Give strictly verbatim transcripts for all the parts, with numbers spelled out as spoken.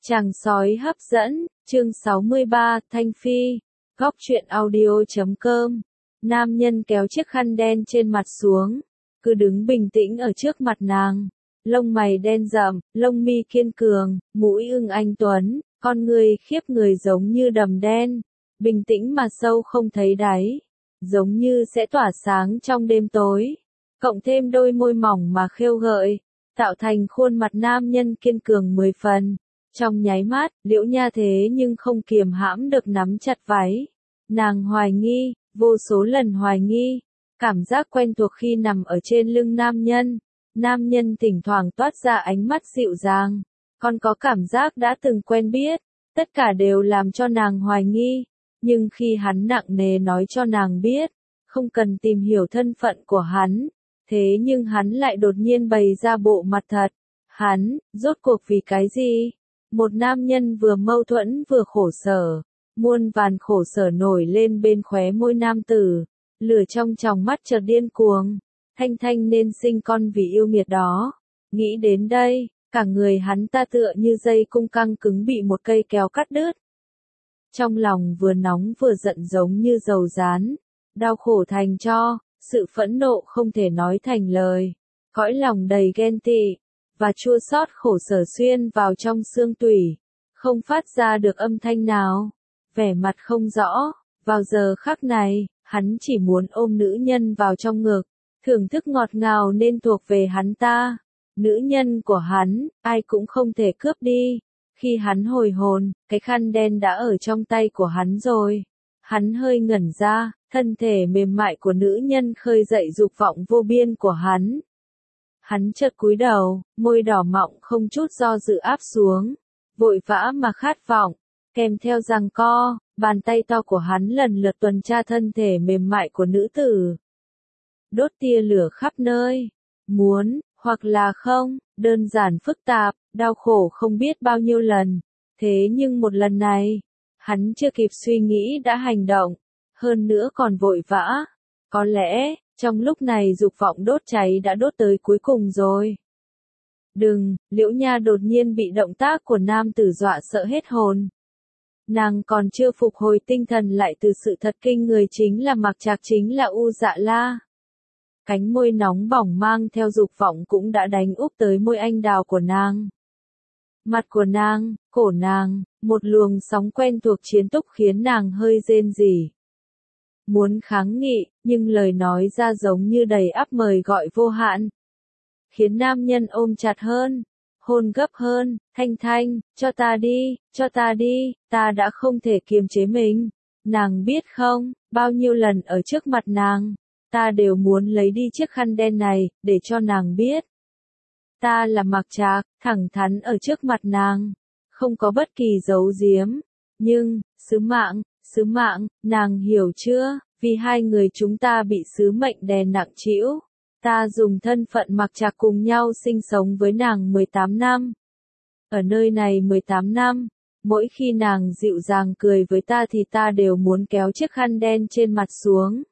Chàng sói hấp dẫn, chương sáu mươi ba, Thanh Phi, góc truyện audio chấm com. Nam nhân kéo chiếc khăn đen trên mặt xuống, cứ đứng bình tĩnh ở trước mặt nàng. Lông mày đen rậm, lông mi kiên cường, mũi ưng anh tuấn, con người khiếp người giống như đầm đen, bình tĩnh mà sâu không thấy đáy, giống như sẽ tỏa sáng trong đêm tối. Cộng thêm đôi môi mỏng mà khêu gợi, tạo thành khuôn mặt nam nhân kiên cường mười phần. Trong nháy mắt, Liễu Nha thế nhưng không kiềm hãm được nắm chặt váy. Nàng hoài nghi, vô số lần hoài nghi, cảm giác quen thuộc khi nằm ở trên lưng nam nhân. Nam nhân thỉnh thoảng toát ra ánh mắt dịu dàng, còn có cảm giác đã từng quen biết, tất cả đều làm cho nàng hoài nghi. Nhưng khi hắn nặng nề nói cho nàng biết, không cần tìm hiểu thân phận của hắn, thế nhưng hắn lại đột nhiên bày ra bộ mặt thật. Hắn, rốt cuộc vì cái gì? Một nam nhân vừa mâu thuẫn vừa khổ sở, muôn vàn khổ sở nổi lên bên khóe môi nam tử, lửa trong tròng mắt chợt điên cuồng. Thanh Thanh nên sinh con vì yêu nghiệt đó. Nghĩ đến đây, cả người hắn ta tựa như dây cung căng cứng bị một cây kéo cắt đứt. Trong lòng vừa nóng vừa giận giống như dầu rán, đau khổ thành tro, sự phẫn nộ không thể nói thành lời, cõi lòng đầy ghen tị và chua xót khổ sở xuyên vào trong xương tủy, không phát ra được âm thanh nào, vẻ mặt không rõ. Vào giờ khắc này, hắn chỉ muốn ôm nữ nhân vào trong ngực, thưởng thức ngọt ngào nên thuộc về hắn ta. Nữ nhân của hắn, ai cũng không thể cướp đi. Khi hắn hồi hồn, cái khăn đen đã ở trong tay của hắn rồi. Hắn hơi ngẩn ra, thân thể mềm mại của nữ nhân khơi dậy dục vọng vô biên của hắn. Hắn chợt cúi đầu, môi đỏ mọng không chút do dự áp xuống, vội vã mà khát vọng, kèm theo giằng co, bàn tay to của hắn lần lượt tuần tra thân thể mềm mại của nữ tử. Đốt tia lửa khắp nơi, muốn, hoặc là không, đơn giản phức tạp, đau khổ không biết bao nhiêu lần, thế nhưng một lần này, hắn chưa kịp suy nghĩ đã hành động, hơn nữa còn vội vã, có lẽ, trong lúc này dục vọng đốt cháy đã đốt tới cuối cùng rồi. Đừng, Liễu Nha đột nhiên bị động tác của nam tử dọa sợ hết hồn. Nàng còn chưa phục hồi tinh thần lại từ sự thật kinh người chính là Mạc Trạc chính là U Dạ La. Cánh môi nóng bỏng mang theo dục vọng cũng đã đánh úp tới môi anh đào của nàng. Mặt của nàng, cổ nàng, một luồng sóng quen thuộc chiến túc khiến nàng hơi rên rỉ. Muốn kháng nghị, nhưng lời nói ra giống như đầy ắp mời gọi vô hạn. Khiến nam nhân ôm chặt hơn, hôn gấp hơn. Thanh Thanh, cho ta đi, cho ta đi, ta đã không thể kiềm chế mình. Nàng biết không, bao nhiêu lần ở trước mặt nàng, ta đều muốn lấy đi chiếc khăn đen này, để cho nàng biết. Ta là Mạc Trạc, thẳng thắn ở trước mặt nàng, không có bất kỳ giấu giếm. Nhưng, sứ mạng, sứ mạng, nàng hiểu chưa, vì hai người chúng ta bị sứ mệnh đè nặng trĩu. Ta dùng thân phận Mạc Trạc cùng nhau sinh sống với nàng mười tám năm. Ở nơi này mười tám năm, mỗi khi nàng dịu dàng cười với ta thì ta đều muốn kéo chiếc khăn đen trên mặt xuống.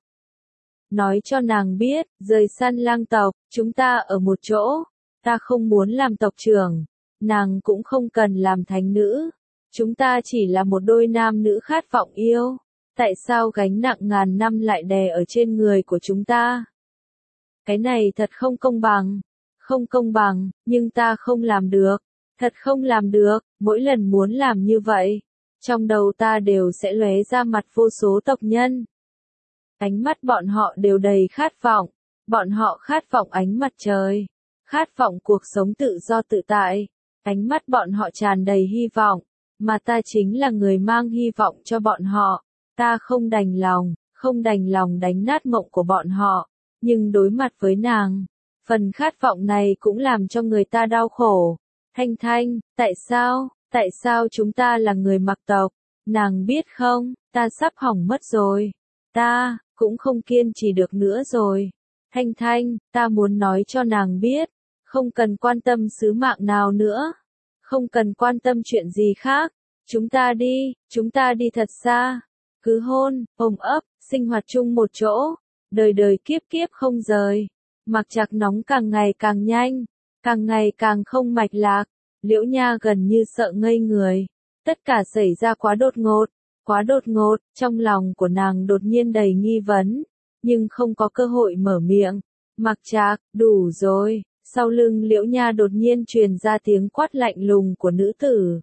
Nói cho nàng biết, rời săn lang tộc, chúng ta ở một chỗ. Ta không muốn làm tộc trưởng, nàng cũng không cần làm thánh nữ. Chúng ta chỉ là một đôi nam nữ khát vọng yêu. Tại sao gánh nặng ngàn năm lại đè ở trên người của chúng ta? Cái này thật không công bằng. Không công bằng, nhưng ta không làm được. Thật không làm được, mỗi lần muốn làm như vậy. Trong đầu ta đều sẽ lóe ra mặt vô số tộc nhân. Ánh mắt bọn họ đều đầy khát vọng. Bọn họ khát vọng ánh mặt trời. Khát vọng cuộc sống tự do tự tại. Ánh mắt bọn họ tràn đầy hy vọng. Mà ta chính là người mang hy vọng cho bọn họ. Ta không đành lòng, không đành lòng đánh nát mộng của bọn họ. Nhưng đối mặt với nàng, phần khát vọng này cũng làm cho người ta đau khổ. Thanh Thanh, tại sao, tại sao chúng ta là người Mạc tộc? Nàng biết không, ta sắp hỏng mất rồi. Ta, cũng không kiên trì được nữa rồi. Thanh Thanh, ta muốn nói cho nàng biết, không cần quan tâm sứ mạng nào nữa. Không cần quan tâm chuyện gì khác. Chúng ta đi, chúng ta đi thật xa. Cứ hôn, ôm ấp, sinh hoạt chung một chỗ. Đời đời kiếp kiếp không rời. Mạc Trạc nóng càng ngày càng nhanh, càng ngày càng không mạch lạc. Liễu Nha gần như sợ ngây người. Tất cả xảy ra quá đột ngột, quá đột ngột, trong lòng của nàng đột nhiên đầy nghi vấn, nhưng không có cơ hội mở miệng. Mặc Trạc, đủ rồi. Sau lưng Liễu Nha đột nhiên truyền ra tiếng quát lạnh lùng của nữ tử.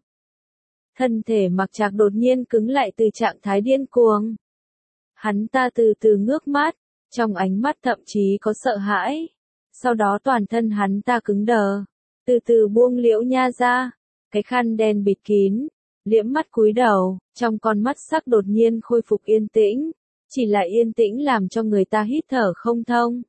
Thân thể Mặc Trạc đột nhiên cứng lại từ trạng thái điên cuồng. Hắn ta từ từ ngước mắt, trong ánh mắt thậm chí có sợ hãi. Sau đó toàn thân hắn ta cứng đờ, từ từ buông Liễu Nha ra, cái khăn đen bịt kín, liễm mắt cúi đầu, trong con mắt sắc đột nhiên khôi phục yên tĩnh, chỉ là yên tĩnh làm cho người ta hít thở không thông.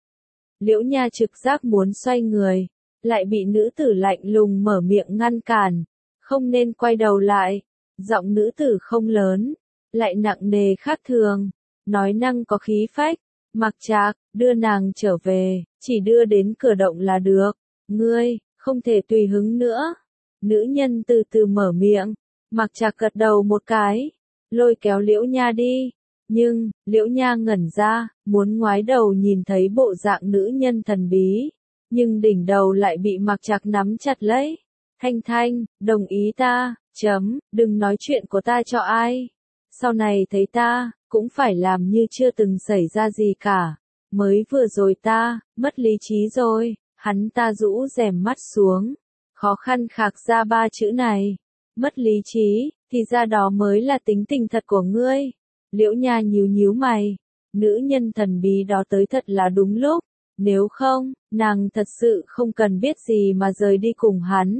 Liễu Nha trực giác muốn xoay người, lại bị nữ tử lạnh lùng mở miệng ngăn cản, không nên quay đầu lại. Giọng nữ tử không lớn, lại nặng nề khác thường, nói năng có khí phách. Mặc Trạc, đưa nàng trở về, chỉ đưa đến cửa động là được. Ngươi, không thể tùy hứng nữa. Nữ nhân từ từ mở miệng, Mặc Trạc gật đầu một cái, lôi kéo Liễu Nha đi. Nhưng, Liễu Nha ngẩn ra, muốn ngoái đầu nhìn thấy bộ dạng nữ nhân thần bí, nhưng đỉnh đầu lại bị Mặc Trạc nắm chặt lấy. Thanh Thanh, đồng ý ta, chấm, đừng nói chuyện của ta cho ai. Sau này thấy ta, cũng phải làm như chưa từng xảy ra gì cả. Mới vừa rồi ta, mất lý trí rồi. Hắn ta rũ rèm mắt xuống, khó khăn khạc ra ba chữ này. Mất lý trí, thì ra đó mới là tính tình thật của ngươi. Liễu Nha nhíu nhíu mày, nữ nhân thần bí đó tới thật là đúng lúc. Nếu không, nàng thật sự không cần biết gì mà rời đi cùng hắn.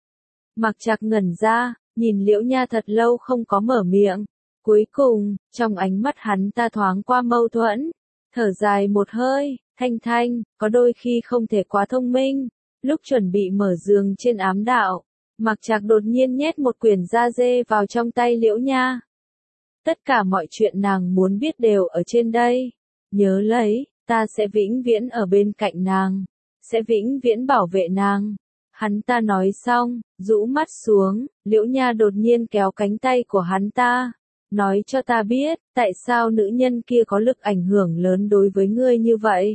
Mặc Trạc ngẩn ra, nhìn Liễu Nha thật lâu không có mở miệng. Cuối cùng, trong ánh mắt hắn ta thoáng qua mâu thuẫn, thở dài một hơi. Thanh Thanh, có đôi khi không thể quá thông minh. Lúc chuẩn bị mở giường trên ám đạo, Mặc Trạc đột nhiên nhét một quyển da dê vào trong tay Liễu Nha. Tất cả mọi chuyện nàng muốn biết đều ở trên đây. Nhớ lấy, ta sẽ vĩnh viễn ở bên cạnh nàng, sẽ vĩnh viễn bảo vệ nàng. Hắn ta nói xong, rũ mắt xuống, Liễu Nha đột nhiên kéo cánh tay của hắn ta. Nói cho ta biết, tại sao nữ nhân kia có lực ảnh hưởng lớn đối với ngươi như vậy?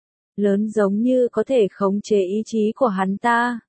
Lớn giống như có thể khống chế ý chí của hắn ta.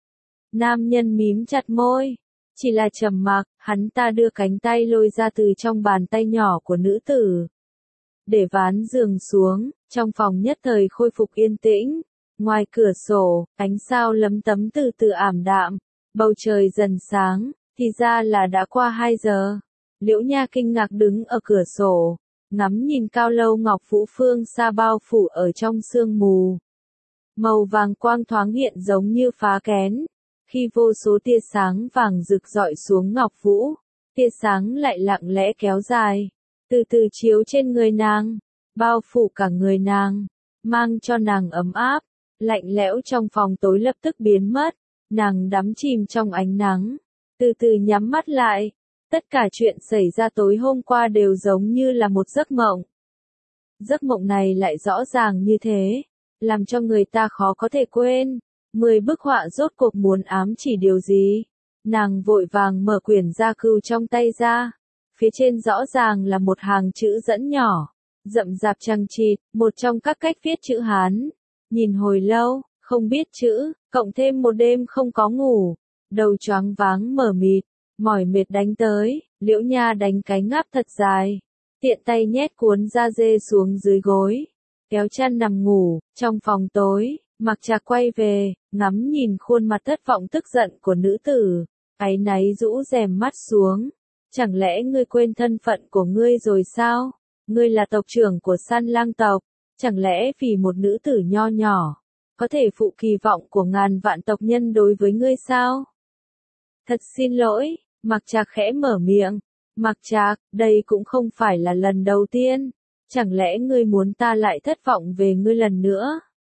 Nam nhân mím chặt môi, chỉ là trầm mặc, hắn ta đưa cánh tay lôi ra từ trong bàn tay nhỏ của nữ tử. Để ván giường xuống, trong phòng nhất thời khôi phục yên tĩnh. Ngoài cửa sổ, ánh sao lấm tấm từ từ ảm đạm, bầu trời dần sáng, thì ra là đã qua hai giờ. Liễu Nha kinh ngạc đứng ở cửa sổ, ngắm nhìn cao lâu ngọc vũ phương xa bao phủ ở trong sương mù. Màu vàng quang thoáng hiện giống như phá kén, khi vô số tia sáng vàng rực rọi xuống ngọc vũ, tia sáng lại lặng lẽ kéo dài, từ từ chiếu trên người nàng, bao phủ cả người nàng, mang cho nàng ấm áp. Lạnh lẽo trong phòng tối lập tức biến mất, nàng đắm chìm trong ánh nắng, từ từ nhắm mắt lại. Tất cả chuyện xảy ra tối hôm qua đều giống như là một giấc mộng. Giấc mộng này lại rõ ràng như thế, làm cho người ta khó có thể quên. Mười bức họa rốt cuộc muốn ám chỉ điều gì? Nàng vội vàng mở quyển gia cưu trong tay ra. Phía trên rõ ràng là một hàng chữ dẫn nhỏ, rậm rạp chằng chịt, một trong các cách viết chữ Hán. Nhìn hồi lâu, không biết chữ, cộng thêm một đêm không có ngủ, đầu choáng váng mờ mịt, mỏi mệt đánh tới, Liễu Nha đánh cái ngáp thật dài, tiện tay nhét cuốn da dê xuống dưới gối, kéo chăn nằm ngủ. Trong phòng tối, Mặc Trạc quay về, ngắm nhìn khuôn mặt thất vọng tức giận của nữ tử, áy náy rũ rèm mắt xuống. Chẳng lẽ ngươi quên thân phận của ngươi rồi sao? Ngươi là tộc trưởng của Săn Lang tộc. Chẳng lẽ vì một nữ tử nho nhỏ, có thể phụ kỳ vọng của ngàn vạn tộc nhân đối với ngươi sao? Thật xin lỗi, Mặc Trạc khẽ mở miệng. Mặc Trạc, đây cũng không phải là lần đầu tiên. Chẳng lẽ ngươi muốn ta lại thất vọng về ngươi lần nữa?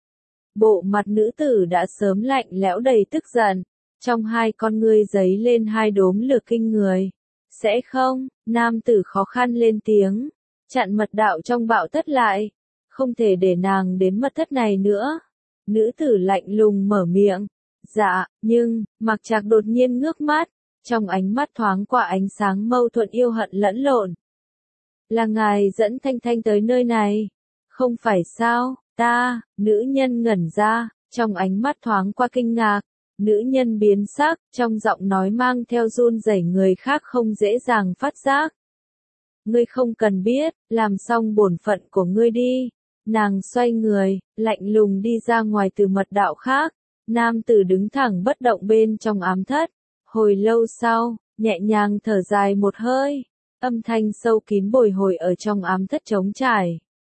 Bộ mặt nữ tử đã sớm lạnh lẽo đầy tức giận. Trong hai con ngươi giấy lên hai đốm lửa kinh người. Sẽ không, nam tử khó khăn lên tiếng. Chặn mật đạo trong bạo thất lại. Không thể để nàng đến mật thất này nữa. Nữ tử lạnh lùng mở miệng. Dạ, nhưng, Mặc Trạc đột nhiên ngước mắt. Trong ánh mắt thoáng qua ánh sáng mâu thuẫn yêu hận lẫn lộn. Là ngài dẫn Thanh Thanh tới nơi này. Không phải sao, ta, nữ nhân ngẩn ra, trong ánh mắt thoáng qua kinh ngạc. Nữ nhân biến sắc, trong giọng nói mang theo run rẩy người khác không dễ dàng phát giác. Ngươi không cần biết, làm xong bổn phận của ngươi đi. Nàng xoay người, lạnh lùng đi ra ngoài từ mật đạo khác. Nam tử đứng thẳng bất động bên trong ám thất. Hồi lâu sau, nhẹ nhàng thở dài một hơi. Âm thanh sâu kín bồi hồi ở trong ám thất trống trải.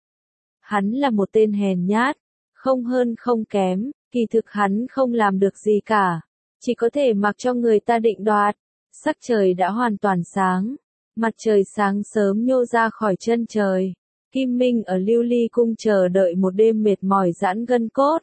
Hắn là một tên hèn nhát, không hơn không kém, kỳ thực hắn không làm được gì cả. Chỉ có thể mặc cho người ta định đoạt. Sắc trời đã hoàn toàn sáng. Mặt trời sáng sớm nhô ra khỏi chân trời. Kim Minh ở Lưu Ly cung chờ đợi một đêm mệt mỏi giãn gân cốt.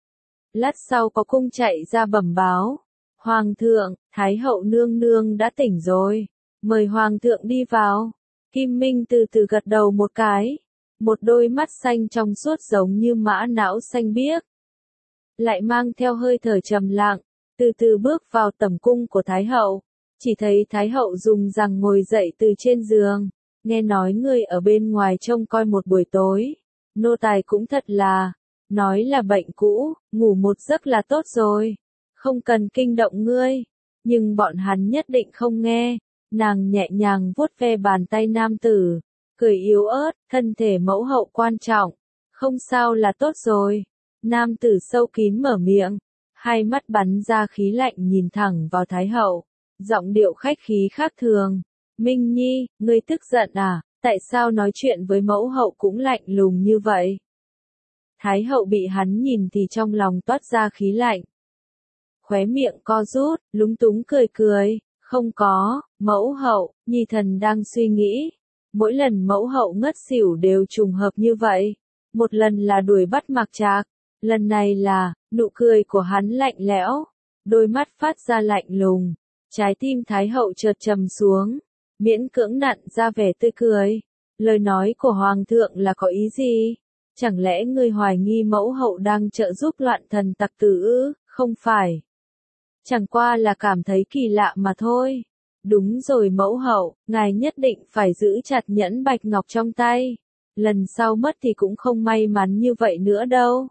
Lát sau có cung chạy ra bẩm báo. Hoàng thượng, Thái hậu nương nương đã tỉnh rồi. Mời Hoàng thượng đi vào. Kim Minh từ từ gật đầu một cái. Một đôi mắt xanh trong suốt giống như mã não xanh biếc. Lại mang theo hơi thở trầm lặng. Từ từ bước vào tẩm cung của Thái hậu. Chỉ thấy Thái hậu dùng rằng ngồi dậy từ trên giường. Nghe nói ngươi ở bên ngoài trông coi một buổi tối. Nô tài cũng thật là. Nói là bệnh cũ, ngủ một giấc là tốt rồi. Không cần kinh động ngươi. Nhưng bọn hắn nhất định không nghe. Nàng nhẹ nhàng vuốt ve bàn tay nam tử. Cười yếu ớt, thân thể mẫu hậu quan trọng. Không sao là tốt rồi. Nam tử sâu kín mở miệng. Hai mắt bắn ra khí lạnh nhìn thẳng vào Thái hậu. Giọng điệu khách khí khác thường. Minh Nhi, ngươi tức giận à? Tại sao nói chuyện với mẫu hậu cũng lạnh lùng như vậy? Thái hậu bị hắn nhìn thì trong lòng toát ra khí lạnh. Khóe miệng co rút, lúng túng cười cười. Không có, mẫu hậu, Nhi thần đang suy nghĩ. Mỗi lần mẫu hậu ngất xỉu đều trùng hợp như vậy. Một lần là đuổi bắt Mặc Trạc. Lần này là, nụ cười của hắn lạnh lẽo. Đôi mắt phát ra lạnh lùng. Trái tim Thái hậu chợt trầm xuống. Miễn cưỡng nặn ra vẻ tươi cười. Lời nói của Hoàng thượng là có ý gì? Chẳng lẽ ngươi hoài nghi mẫu hậu đang trợ giúp loạn thần tặc tử ư? Không phải. Chẳng qua là cảm thấy kỳ lạ mà thôi. Đúng rồi mẫu hậu, ngài nhất định phải giữ chặt nhẫn bạch ngọc trong tay. Lần sau mất thì cũng không may mắn như vậy nữa đâu.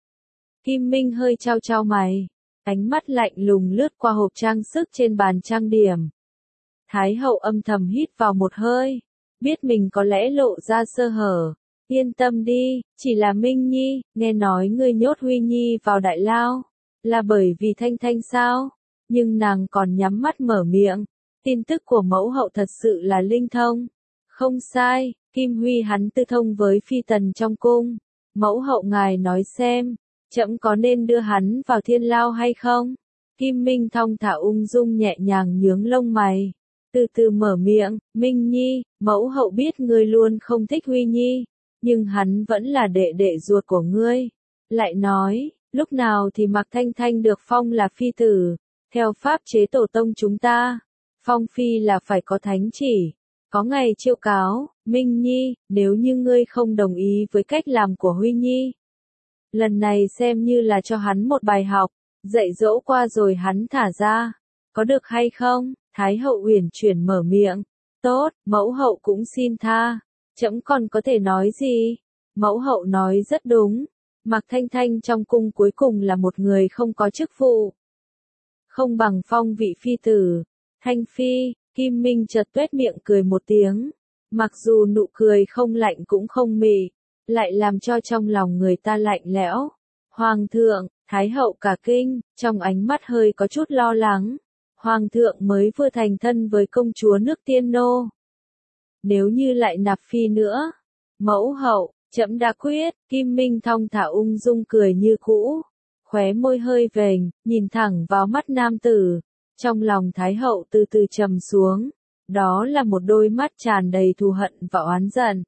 Kim Minh hơi trao trao mày. Ánh mắt lạnh lùng lướt qua hộp trang sức trên bàn trang điểm. Thái hậu âm thầm hít vào một hơi. Biết mình có lẽ lộ ra sơ hở. Yên tâm đi, chỉ là Minh Nhi, nghe nói ngươi nhốt Huy Nhi vào đại lao. Là bởi vì Thanh Thanh sao? Nhưng nàng còn nhắm mắt mở miệng. Tin tức của mẫu hậu thật sự là linh thông. Không sai, Kim Huy hắn tư thông với phi tần trong cung. Mẫu hậu ngài nói xem, trẫm có nên đưa hắn vào thiên lao hay không? Kim Minh thong thả ung dung nhẹ nhàng nhướng lông mày. Từ từ mở miệng, Minh Nhi, mẫu hậu biết ngươi luôn không thích Huy Nhi. Nhưng hắn vẫn là đệ đệ ruột của ngươi. Lại nói, lúc nào thì Mạc Thanh Thanh được phong là phi tử. Theo pháp chế tổ tông chúng ta, phong phi là phải có thánh chỉ. Có ngày chiêu cáo, Minh Nhi, nếu như ngươi không đồng ý với cách làm của Huy Nhi. Lần này xem như là cho hắn một bài học, dạy dỗ qua rồi hắn thả ra. Có được hay không? Thái hậu uyển chuyển mở miệng. Tốt, mẫu hậu cũng xin tha. Trẫm còn có thể nói gì? Mẫu hậu nói rất đúng. Mạc Thanh Thanh trong cung cuối cùng là một người không có chức vụ. Không bằng phong vị phi tử. Thanh phi, Kim Minh chợt tuét miệng cười một tiếng. Mặc dù nụ cười không lạnh cũng không mị, lại làm cho trong lòng người ta lạnh lẽo. Hoàng thượng, Thái hậu cả kinh, trong ánh mắt hơi có chút lo lắng. Hoàng thượng mới vừa thành thân với công chúa nước Tiên Nô. Nếu như lại nạp phi nữa, mẫu hậu, trẫm đã quyết. Kim Minh thong thả ung dung cười như cũ, khóe môi hơi vểnh, nhìn thẳng vào mắt nam tử. Trong lòng Thái hậu từ từ trầm xuống, đó là một đôi mắt tràn đầy thù hận và oán giận.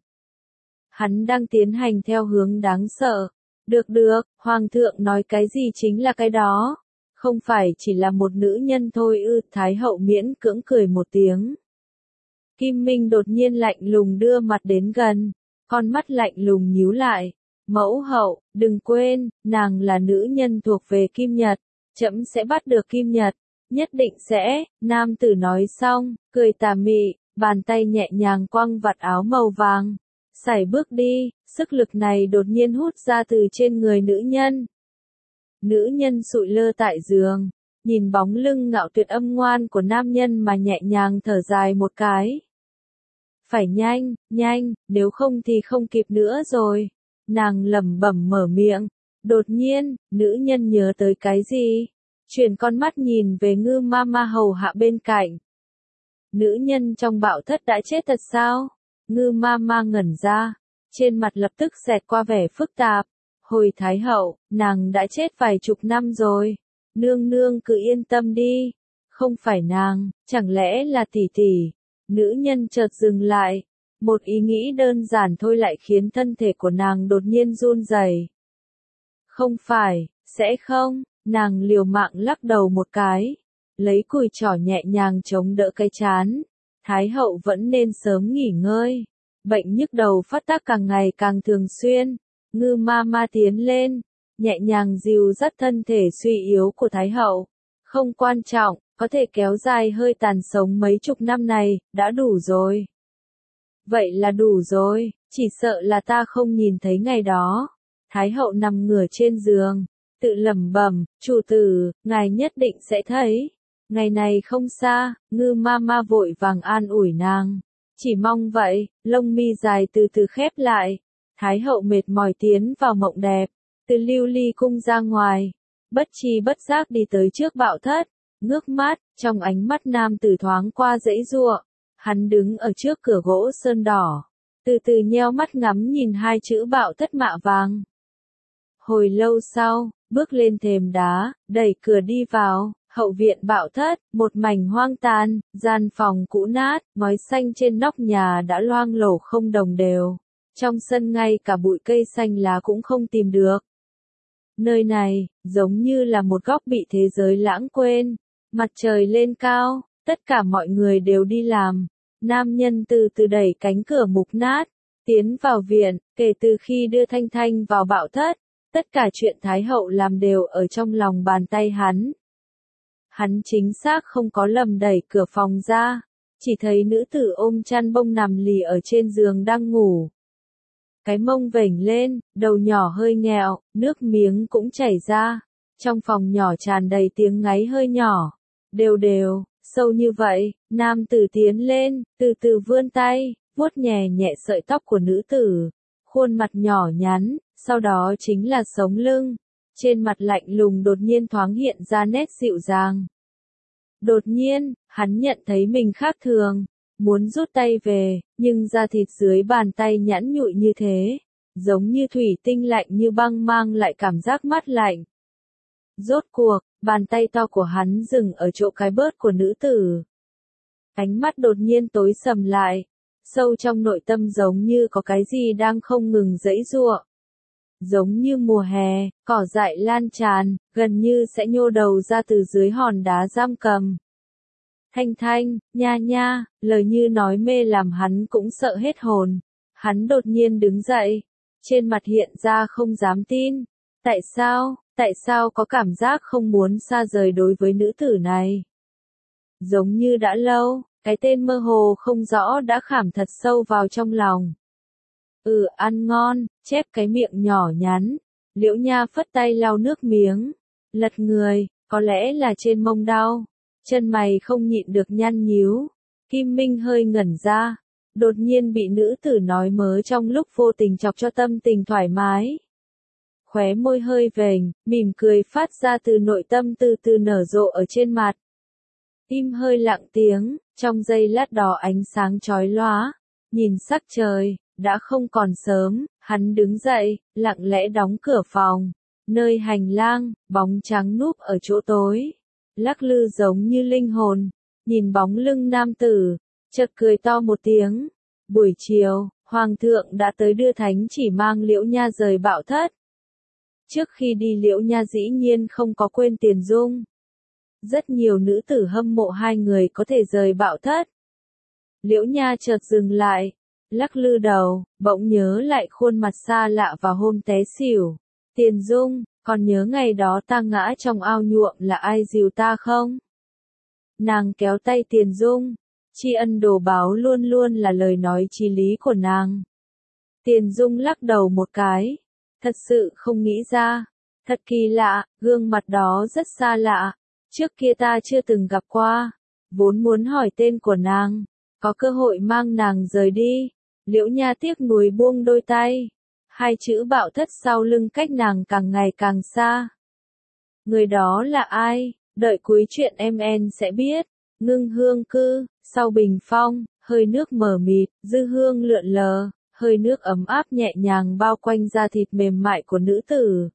Hắn đang tiến hành theo hướng đáng sợ. Được được, Hoàng thượng nói cái gì chính là cái đó. Không phải chỉ là một nữ nhân thôi ư? Thái hậu miễn cưỡng cười một tiếng. Kim Minh đột nhiên lạnh lùng đưa mặt đến gần, con mắt lạnh lùng nhíu lại. Mẫu hậu, đừng quên, nàng là nữ nhân thuộc về Kim Nhật. Trẫm sẽ bắt được Kim Nhật. Nhất định sẽ. Nam tử nói xong, cười tà mị, bàn tay nhẹ nhàng quăng vạt áo màu vàng. Sải bước đi, sức lực này đột nhiên hút ra từ trên người nữ nhân. Nữ nhân sụi lơ tại giường, nhìn bóng lưng ngạo tuyệt âm ngoan của nam nhân mà nhẹ nhàng thở dài một cái. Phải nhanh, nhanh, nếu không thì không kịp nữa rồi. Nàng lẩm bẩm mở miệng. Đột nhiên, nữ nhân nhớ tới cái gì? Chuyển con mắt nhìn về Ngư Mama hầu hạ bên cạnh. Nữ nhân trong bạo thất đã chết thật sao? Ngư Mama ngẩn ra. Trên mặt lập tức xẹt qua vẻ phức tạp. Hồi Thái hậu, nàng đã chết vài chục năm rồi. Nương nương cứ yên tâm đi. Không phải nàng, chẳng lẽ là tỷ tỷ? Nữ nhân chợt dừng lại. Một ý nghĩ đơn giản thôi lại khiến thân thể của nàng đột nhiên run rẩy. Không phải, sẽ không, nàng liều mạng lắc đầu một cái. Lấy cùi trỏ nhẹ nhàng chống đỡ cái trán. Thái hậu vẫn nên sớm nghỉ ngơi. Bệnh nhức đầu phát tác càng ngày càng thường xuyên. Ngư Mama tiến lên, nhẹ nhàng dìu dắt thân thể suy yếu của Thái hậu. Không quan trọng, có thể kéo dài hơi tàn sống mấy chục năm này, đã đủ rồi. Vậy là đủ rồi, chỉ sợ là ta không nhìn thấy ngày đó. Thái hậu nằm ngửa trên giường, tự lẩm bẩm, chủ tử, ngài nhất định sẽ thấy. Ngày này không xa, Ngư Mama vội vàng an ủi nàng. Chỉ mong vậy, lông mi dài từ từ khép lại. Thái hậu mệt mỏi tiến vào mộng đẹp, từ lưu ly cung ra ngoài. Bất chi bất giác đi tới trước bạo thất, ngước mắt, trong ánh mắt nam tử thoáng qua dãy giụa. Hắn đứng ở trước cửa gỗ sơn đỏ, từ từ nheo mắt ngắm nhìn hai chữ bạo thất mạ vàng. Hồi lâu sau, bước lên thềm đá, đẩy cửa đi vào, hậu viện bạo thất, một mảnh hoang tàn, gian phòng cũ nát, ngói xanh trên nóc nhà đã loang lổ không đồng đều. Trong sân ngay cả bụi cây xanh lá cũng không tìm được. Nơi này, giống như là một góc bị thế giới lãng quên. Mặt trời lên cao, tất cả mọi người đều đi làm. Nam nhân từ từ đẩy cánh cửa mục nát, tiến vào viện, kể từ khi đưa Thanh Thanh vào bạo thất. Tất cả chuyện Thái hậu làm đều ở trong lòng bàn tay hắn. Hắn chính xác không có lầm đẩy cửa phòng ra, chỉ thấy nữ tử ôm chăn bông nằm lì ở trên giường đang ngủ. Cái mông vểnh lên, đầu nhỏ hơi nghẹo, nước miếng cũng chảy ra. Trong phòng nhỏ tràn đầy tiếng ngáy hơi nhỏ, đều đều, sâu như vậy. Nam tử tiến lên, từ từ vươn tay, vuốt nhẹ nhẹ sợi tóc của nữ tử. Khuôn mặt nhỏ nhắn, sau đó chính là sống lưng. Trên mặt lạnh lùng đột nhiên thoáng hiện ra nét dịu dàng. Đột nhiên, hắn nhận thấy mình khác thường. Muốn rút tay về, nhưng da thịt dưới bàn tay nhẵn nhụi như thế, giống như thủy tinh lạnh như băng mang lại cảm giác mát lạnh. Rốt cuộc, bàn tay to của hắn dừng ở chỗ cái bớt của nữ tử. Ánh mắt đột nhiên tối sầm lại, sâu trong nội tâm giống như có cái gì đang không ngừng giãy giụa. Giống như mùa hè, cỏ dại lan tràn, gần như sẽ nhô đầu ra từ dưới hòn đá giam cầm. Thanh Thanh, nha nha, lời như nói mê làm hắn cũng sợ hết hồn. Hắn đột nhiên đứng dậy, trên mặt hiện ra không dám tin. Tại sao, tại sao có cảm giác không muốn xa rời đối với nữ tử này? Giống như đã lâu, cái tên mơ hồ không rõ đã khảm thật sâu vào trong lòng. Ừ, ăn ngon, chép cái miệng nhỏ nhắn. Liễu Nha phất tay lau nước miếng, lật người, có lẽ là trên mông đau. Chân mày không nhịn được nhăn nhíu. Kim Minh hơi ngẩn ra, đột nhiên bị nữ tử nói mớ trong lúc vô tình chọc cho tâm tình thoải mái. Khóe môi hơi vểnh, mỉm cười phát ra từ nội tâm từ từ nở rộ ở trên mặt. Tim hơi lặng tiếng, trong giây lát đó ánh sáng chói lóa, nhìn sắc trời, đã không còn sớm, hắn đứng dậy, lặng lẽ đóng cửa phòng. Nơi hành lang, bóng trắng núp ở chỗ tối. Lắc lư giống như linh hồn, nhìn bóng lưng nam tử, chợt cười to một tiếng. Buổi chiều, Hoàng thượng đã tới đưa thánh chỉ mang Liễu Nha rời bạo thất. Trước khi đi Liễu Nha dĩ nhiên không có quên Tiền Dung. Rất nhiều nữ tử hâm mộ hai người có thể rời bạo thất. Liễu Nha chợt dừng lại, lắc lư đầu, bỗng nhớ lại khuôn mặt xa lạ và hôm té xỉu. Tiền Dung, còn nhớ ngày đó ta ngã trong ao nhuộm là ai dìu ta không? Nàng kéo tay Tiền Dung, tri ân đồ báo luôn luôn là lời nói chí lý của nàng. Tiền Dung lắc đầu một cái, thật sự không nghĩ ra, thật kỳ lạ, gương mặt đó rất xa lạ, Trước kia ta chưa từng gặp qua, vốn muốn hỏi tên của nàng, có cơ hội mang nàng rời đi. Liễu Nha tiếc nuối buông đôi tay, hai chữ bạo thất sau lưng cách nàng càng ngày càng xa. Người đó là ai? Đợi cuối chuyện em en sẽ biết. Ngưng hương cư, sau bình phong, hơi nước mờ mịt, dư hương lượn lờ, hơi nước ấm áp nhẹ nhàng bao quanh da thịt mềm mại của nữ tử.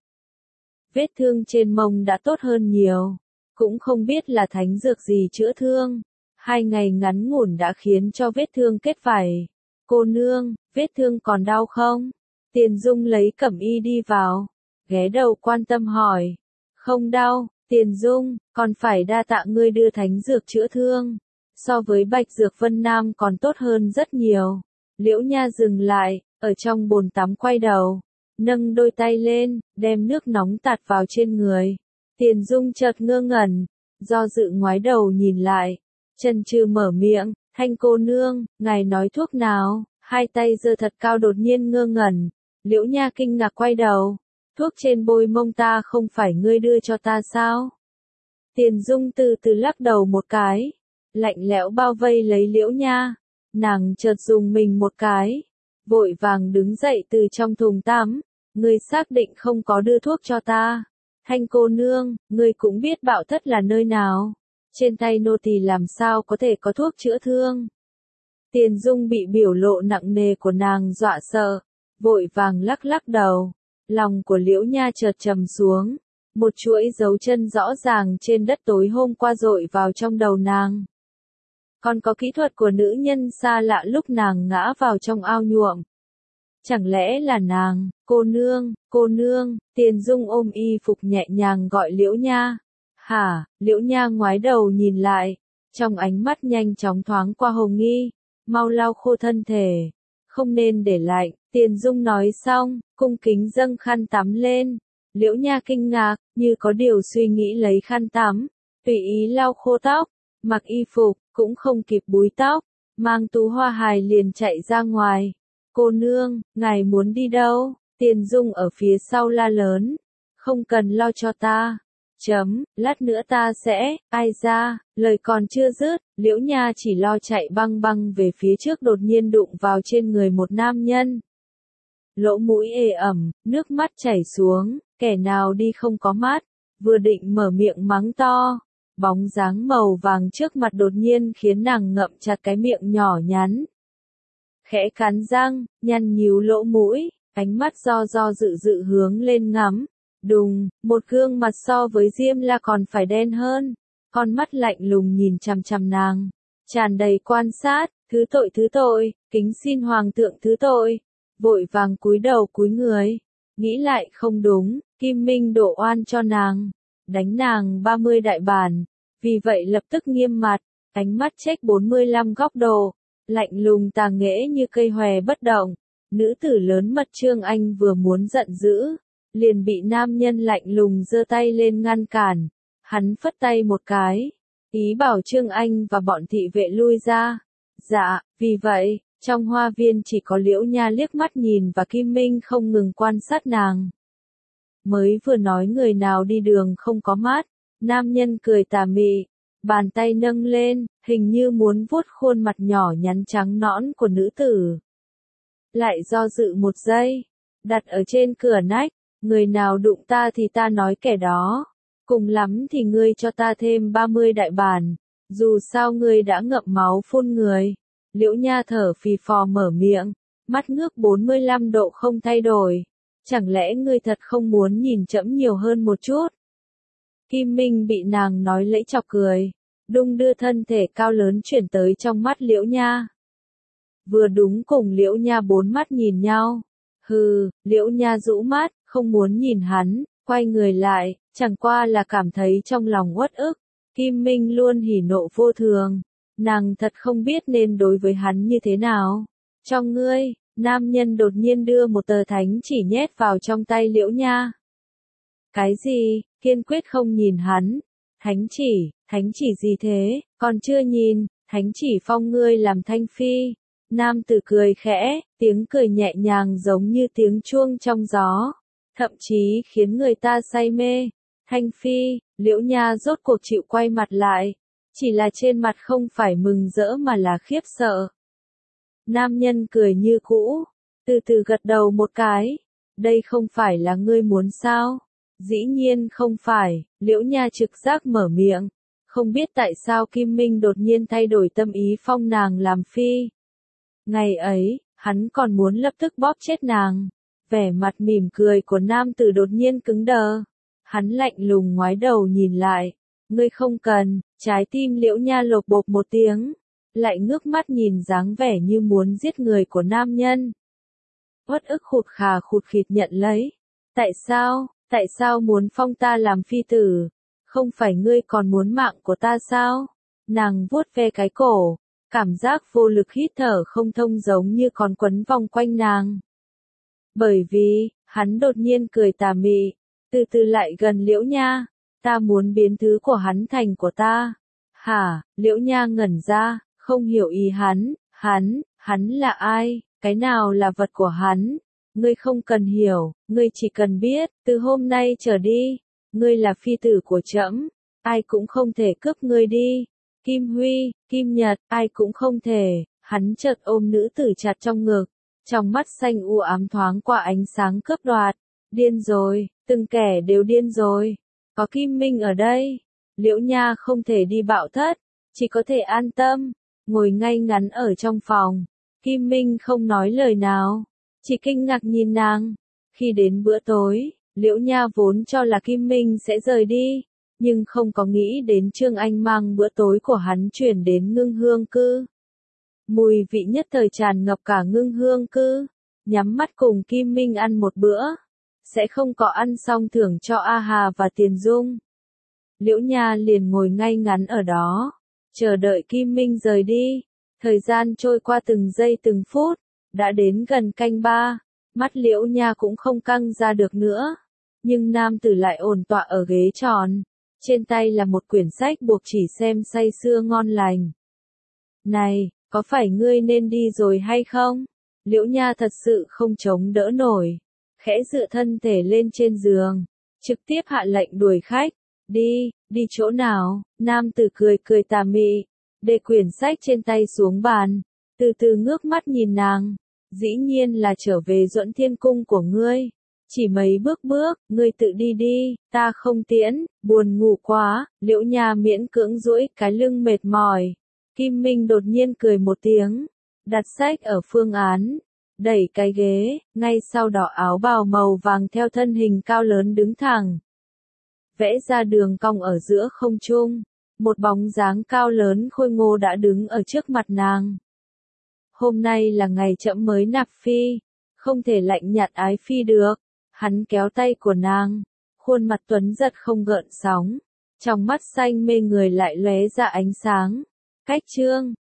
Vết thương trên mông đã tốt hơn nhiều, cũng không biết là thánh dược gì chữa thương. Hai ngày ngắn ngủn đã khiến cho vết thương kết vảy. Cô nương, vết thương còn đau không? Tiền Dung lấy cẩm y đi vào, ghé đầu quan tâm hỏi. Không đau, Tiền Dung, còn phải đa tạ ngươi đưa thánh dược chữa thương. So với bạch dược Vân Nam còn tốt hơn rất nhiều. Liễu Nha dừng lại, ở trong bồn tắm quay đầu, nâng đôi tay lên, đem nước nóng tạt vào trên người. Tiền Dung chợt ngơ ngẩn, do dự ngoái đầu nhìn lại, chần chừ mở miệng, Thanh cô nương, ngài nói thuốc nào? Hai tay giơ thật cao đột nhiên ngơ ngẩn, Liễu Nha kinh ngạc quay đầu, thuốc trên bôi mông ta không phải ngươi đưa cho ta sao? Tiền Dung từ từ lắc đầu một cái, lạnh lẽo bao vây lấy Liễu Nha, nàng chợt dùng mình một cái, vội vàng đứng dậy từ trong thùng tắm, ngươi xác định không có đưa thuốc cho ta. Thanh cô nương, ngươi cũng biết Bạo Thất là nơi nào, trên tay nô tỳ làm sao có thể có thuốc chữa thương. Tiền Dung bị biểu lộ nặng nề của nàng dọa sợ, vội vàng lắc lắc đầu, lòng của Liễu Nha chợt trầm xuống, một chuỗi dấu chân rõ ràng trên đất tối hôm qua dội vào trong đầu nàng. Còn có kỹ thuật của nữ nhân xa lạ lúc nàng ngã vào trong ao nhuộm. Chẳng lẽ là nàng? Cô nương, cô nương, Tiền Dung ôm y phục nhẹ nhàng gọi Liễu Nha. Hả? Liễu Nha ngoái đầu nhìn lại, trong ánh mắt nhanh chóng thoáng qua hồ nghi, mau lau khô thân thể, không nên để lạnh. Tiền Dung nói xong, cung kính dâng khăn tắm lên. Liễu Nha kinh ngạc, như có điều suy nghĩ lấy khăn tắm, tùy ý lau khô tóc, mặc y phục, cũng không kịp búi tóc, mang Tú Hoa Hài liền chạy ra ngoài. Cô nương, ngài muốn đi đâu? Tiền Dung ở phía sau la lớn. Không cần lo cho ta. Chấm, lát nữa ta sẽ, ai ra, lời còn chưa dứt, Liễu Nha chỉ lo chạy băng băng về phía trước đột nhiên đụng vào trên người một nam nhân. Lỗ mũi ê ẩm, nước mắt chảy xuống, kẻ nào đi không có mắt, vừa định mở miệng mắng to. Bóng dáng màu vàng trước mặt đột nhiên khiến nàng ngậm chặt cái miệng nhỏ nhắn. Khẽ cắn răng, nhăn nhíu lỗ mũi, ánh mắt do do dự dự hướng lên ngắm. Đùng, một gương mặt so với Diêm La còn phải đen hơn, con mắt lạnh lùng nhìn chằm chằm nàng, tràn đầy quan sát, thứ tội thứ tội, kính xin hoàng thượng thứ tội, vội vàng cúi đầu cúi người, nghĩ lại không đúng, Kim Minh đổ oan cho nàng, đánh nàng ba mươi đại bản, vì vậy lập tức nghiêm mặt, ánh mắt check bốn mươi lăm góc độ, lạnh lùng tà nghễ như cây hòe bất động. Nữ tử lớn mật Trương Anh vừa muốn giận dữ, liền bị nam nhân lạnh lùng giơ tay lên ngăn cản. Hắn phất tay một cái, ý bảo Trương Anh và bọn thị vệ lui ra. Dạ, vì vậy, trong hoa viên chỉ có Liễu Nha liếc mắt nhìn và Kim Minh không ngừng quan sát nàng. Mới vừa nói người nào đi đường không có mắt, nam nhân cười tà mị, bàn tay nâng lên, hình như muốn vuốt khuôn mặt nhỏ nhắn trắng nõn của nữ tử. Lại do dự một giây, đặt ở trên cửa nách, người nào đụng ta thì ta nói kẻ đó, cùng lắm thì ngươi cho ta thêm ba mươi đại bản, dù sao ngươi đã ngậm máu phun người. Liễu Nha thở phì phò mở miệng, mắt ngước bốn mươi lăm độ không thay đổi, chẳng lẽ ngươi thật không muốn nhìn trẫm nhiều hơn một chút? Kim Minh bị nàng nói lẫy chọc cười, đung đưa thân thể cao lớn chuyển tới trong mắt Liễu Nha. Vừa đúng cùng Liễu Nha bốn mắt nhìn nhau. Hừ, Liễu Nha rũ mắt, không muốn nhìn hắn, quay người lại, chẳng qua là cảm thấy trong lòng uất ức. Kim Minh luôn hỉ nộ vô thường, nàng thật không biết nên đối với hắn như thế nào. Cho ngươi, nam nhân đột nhiên đưa một tờ thánh chỉ nhét vào trong tay Liễu Nha. Cái gì? Kiên quyết không nhìn hắn. Thánh chỉ, thánh chỉ gì thế, còn chưa nhìn, thánh chỉ phong ngươi làm thanh phi. Nam tử cười khẽ, tiếng cười nhẹ nhàng giống như tiếng chuông trong gió, thậm chí khiến người ta say mê. Thanh Phi, Liễu Nha rốt cuộc chịu quay mặt lại, chỉ là trên mặt không phải mừng rỡ mà là khiếp sợ. Nam nhân cười như cũ, từ từ gật đầu một cái, đây không phải là ngươi muốn sao? Dĩ nhiên không phải, Liễu Nha trực giác mở miệng, không biết tại sao Kim Minh đột nhiên thay đổi tâm ý phong nàng làm phi. Ngày ấy, hắn còn muốn lập tức bóp chết nàng, vẻ mặt mỉm cười của nam tử đột nhiên cứng đờ, hắn lạnh lùng ngoái đầu nhìn lại, ngươi không cần, trái tim Liễu Nha lột bột một tiếng, lại ngước mắt nhìn dáng vẻ như muốn giết người của nam nhân. Uất ức khụt khà khụt khịt nhận lấy, tại sao, tại sao muốn phong ta làm phi tử, không phải ngươi còn muốn mạng của ta sao? Nàng vuốt ve cái cổ, cảm giác vô lực hít thở không thông giống như còn quấn vòng quanh nàng. Bởi vì, hắn đột nhiên cười tà mị, từ từ lại gần Liễu Nha, ta muốn biến thứ của hắn thành của ta. Hả, Liễu Nha ngẩn ra, không hiểu ý hắn, hắn, hắn là ai, cái nào là vật của hắn? Ngươi không cần hiểu, ngươi chỉ cần biết, từ hôm nay trở đi, ngươi là phi tử của trẫm, ai cũng không thể cướp ngươi đi. Kim Huy, Kim Nhật, ai cũng không thể, hắn chợt ôm nữ tử chặt trong ngực, trong mắt xanh u ám thoáng qua ánh sáng cướp đoạt. Điên rồi, từng kẻ đều điên rồi, có Kim Minh ở đây, Liễu Nha không thể đi bạo thất, chỉ có thể an tâm, ngồi ngay ngắn ở trong phòng. Kim Minh không nói lời nào, chỉ kinh ngạc nhìn nàng. Khi đến bữa tối, Liễu Nha vốn cho là Kim Minh sẽ rời đi, nhưng không có nghĩ đến Trương Anh mang bữa tối của hắn chuyển đến Ngưng Hương Cư. Mùi vị nhất thời tràn ngập cả Ngưng Hương Cư, nhắm mắt cùng Kim Minh ăn một bữa, sẽ không có ăn xong thưởng cho A Hà và Tiền Dung. Liễu Nha liền ngồi ngay ngắn ở đó, chờ đợi Kim Minh rời đi. Thời gian trôi qua từng giây từng phút, đã đến gần canh ba, mắt Liễu Nha cũng không căng ra được nữa. Nhưng nam tử lại ổn tọa ở ghế tròn, trên tay là một quyển sách buộc chỉ xem say sưa ngon lành. Này, có phải ngươi nên đi rồi hay không? Liễu Nha thật sự không chống đỡ nổi, khẽ dựa thân thể lên trên giường, trực tiếp hạ lệnh đuổi khách. Đi, đi chỗ nào? Nam tử cười cười tà mị, để quyển sách trên tay xuống bàn, từ từ ngước mắt nhìn nàng. Dĩ nhiên là trở về Duẫn Thiên Cung của ngươi. Chỉ mấy bước bước, ngươi tự đi đi, ta không tiễn, buồn ngủ quá. Liễu Nha miễn cưỡng duỗi cái lưng mệt mỏi. Kim Minh đột nhiên cười một tiếng, đặt sách ở phương án, đẩy cái ghế, ngay sau đó áo bào màu vàng theo thân hình cao lớn đứng thẳng, vẽ ra đường cong ở giữa không trung. Một bóng dáng cao lớn khôi ngô đã đứng ở trước mặt nàng. Hôm nay là ngày trẫm mới nạp phi, không thể lạnh nhạt ái phi được. Hắn kéo tay của nàng, khuôn mặt tuấn giật không gợn sóng, trong mắt xanh mê người lại lóe ra ánh sáng. Cách chương